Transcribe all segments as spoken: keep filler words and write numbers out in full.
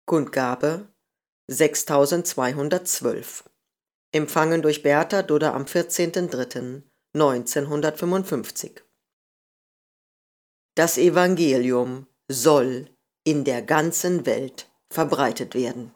Kundgabe sechstausendzweihundertzwölf. Empfangen durch Bertha Dudder am vierzehnten dritten neunzehnhundertfünfundfünfzig. Das Evangelium soll in der ganzen Welt verbreitet werden.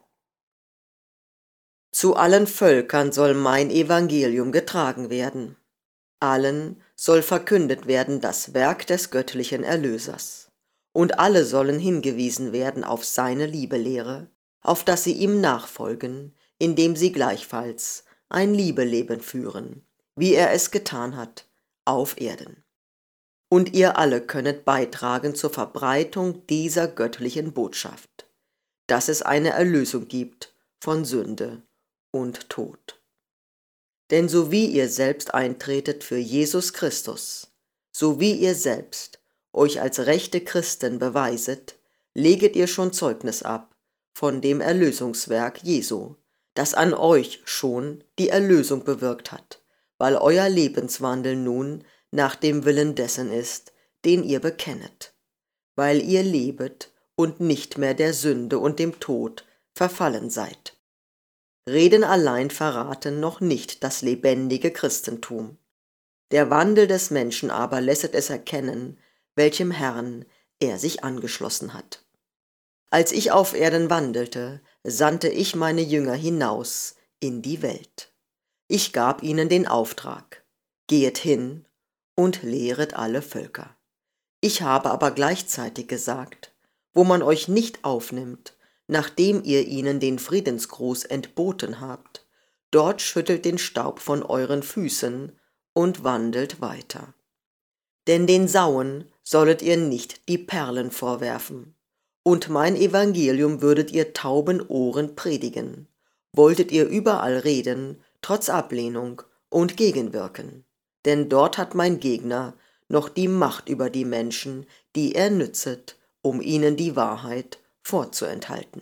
Zu allen Völkern soll mein Evangelium getragen werden. Allen soll verkündet werden das Werk des göttlichen Erlösers. Und alle sollen hingewiesen werden auf seine Liebelehre, auf dass sie ihm nachfolgen, indem sie gleichfalls ein Liebeleben führen, wie er es getan hat, auf Erden. Und ihr alle könnet beitragen zur Verbreitung dieser göttlichen Botschaft, dass es eine Erlösung gibt von Sünde und Tod. Denn so wie ihr selbst eintretet für Jesus Christus, so wie ihr selbst euch als rechte Christen beweiset, leget ihr schon Zeugnis ab von dem Erlösungswerk Jesu, das an euch schon die Erlösung bewirkt hat, weil euer Lebenswandel nun nach dem Willen dessen ist, den ihr bekennet, weil ihr lebet und nicht mehr der Sünde und dem Tod verfallen seid. Reden allein verraten noch nicht das lebendige Christentum. Der Wandel des Menschen aber lässet es erkennen, welchem Herrn er sich angeschlossen hat. Als ich auf Erden wandelte, sandte ich meine Jünger hinaus in die Welt. Ich gab ihnen den Auftrag: Gehet hin und lehret alle Völker. Ich habe aber gleichzeitig gesagt: Wo man euch nicht aufnimmt, nachdem ihr ihnen den Friedensgruß entboten habt, dort schüttelt den Staub von euren Füßen und wandelt weiter. Denn den Sauen sollet ihr nicht die Perlen vorwerfen. Und mein Evangelium würdet ihr tauben Ohren predigen, wolltet ihr überall reden, trotz Ablehnung und Gegenwirken. Denn dort hat mein Gegner noch die Macht über die Menschen, die er nützet, um ihnen die Wahrheit vorzuenthalten.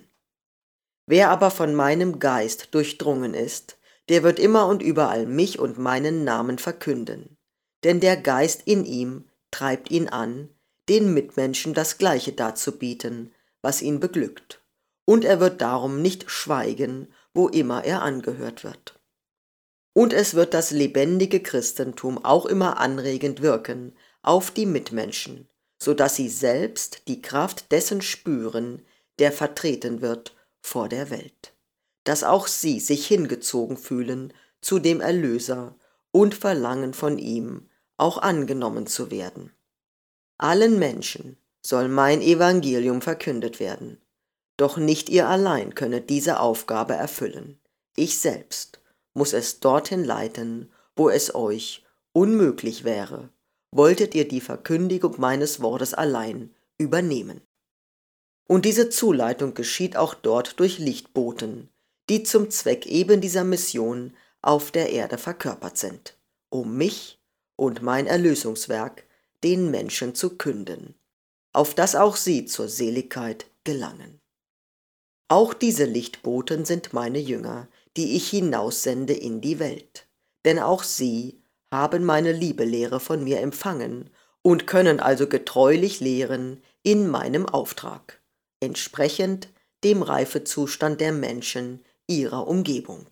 Wer aber von meinem Geist durchdrungen ist, der wird immer und überall mich und meinen Namen verkünden. Denn der Geist in ihm treibt ihn an, den Mitmenschen das Gleiche darzubieten, was ihn beglückt. Und er wird darum nicht schweigen, wo immer er angehört wird. Und es wird das lebendige Christentum auch immer anregend wirken auf die Mitmenschen, so dass sie selbst die Kraft dessen spüren, der vertreten wird vor der Welt, dass auch sie sich hingezogen fühlen zu dem Erlöser und verlangen von ihm, auch angenommen zu werden. Allen Menschen soll mein Evangelium verkündet werden, doch nicht ihr allein könnet diese Aufgabe erfüllen. Ich selbst muss es dorthin leiten, wo es euch unmöglich wäre, wolltet ihr die Verkündigung meines Wortes allein übernehmen. Und diese Zuleitung geschieht auch dort durch Lichtboten, die zum Zweck eben dieser Mission auf der Erde verkörpert sind, um mich und mein Erlösungswerk den Menschen zu künden, auf dass auch sie zur Seligkeit gelangen. Auch diese Lichtboten sind meine Jünger, die ich hinaussende in die Welt, denn auch sie haben meine Liebelehre von mir empfangen und können also getreulich lehren in meinem Auftrag, entsprechend dem Reifezustand der Menschen ihrer Umgebung.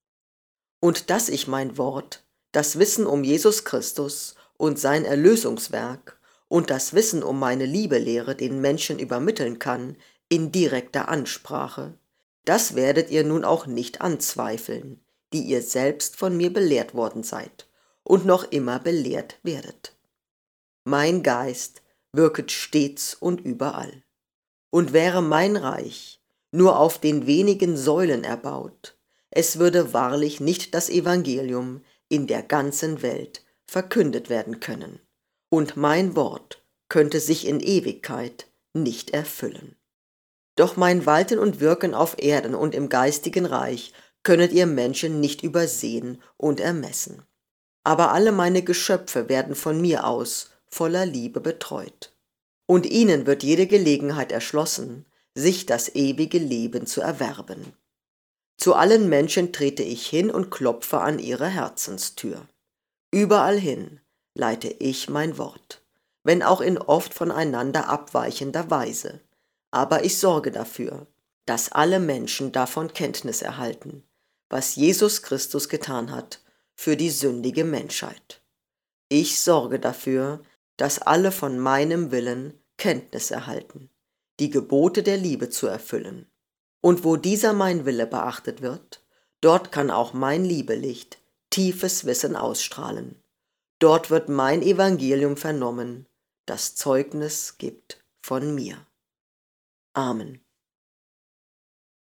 Und dass ich mein Wort, das Wissen um Jesus Christus und sein Erlösungswerk und das Wissen um meine Liebelehre den Menschen übermitteln kann in direkter Ansprache, das werdet ihr nun auch nicht anzweifeln, die ihr selbst von mir belehrt worden seid und noch immer belehrt werdet. Mein Geist wirket stets und überall. Und wäre mein Reich nur auf den wenigen Säulen erbaut, es würde wahrlich nicht das Evangelium in der ganzen Welt verkündet werden können, und mein Wort könnte sich in Ewigkeit nicht erfüllen. Doch mein Walten und Wirken auf Erden und im geistigen Reich könnet ihr Menschen nicht übersehen und ermessen. Aber alle meine Geschöpfe werden von mir aus voller Liebe betreut. Und ihnen wird jede Gelegenheit erschlossen, sich das ewige Leben zu erwerben. Zu allen Menschen trete ich hin und klopfe an ihre Herzenstür. Überall hin leite ich mein Wort, wenn auch in oft voneinander abweichender Weise, aber ich sorge dafür, dass alle Menschen davon Kenntnis erhalten, was Jesus Christus getan hat für die sündige Menschheit. Ich sorge dafür, dass alle von meinem Willen Kenntnis erhalten, die Gebote der Liebe zu erfüllen. Und wo dieser mein Wille beachtet wird, dort kann auch mein Liebelicht tiefes Wissen ausstrahlen. Dort wird mein Evangelium vernommen, das Zeugnis gibt von mir. Amen.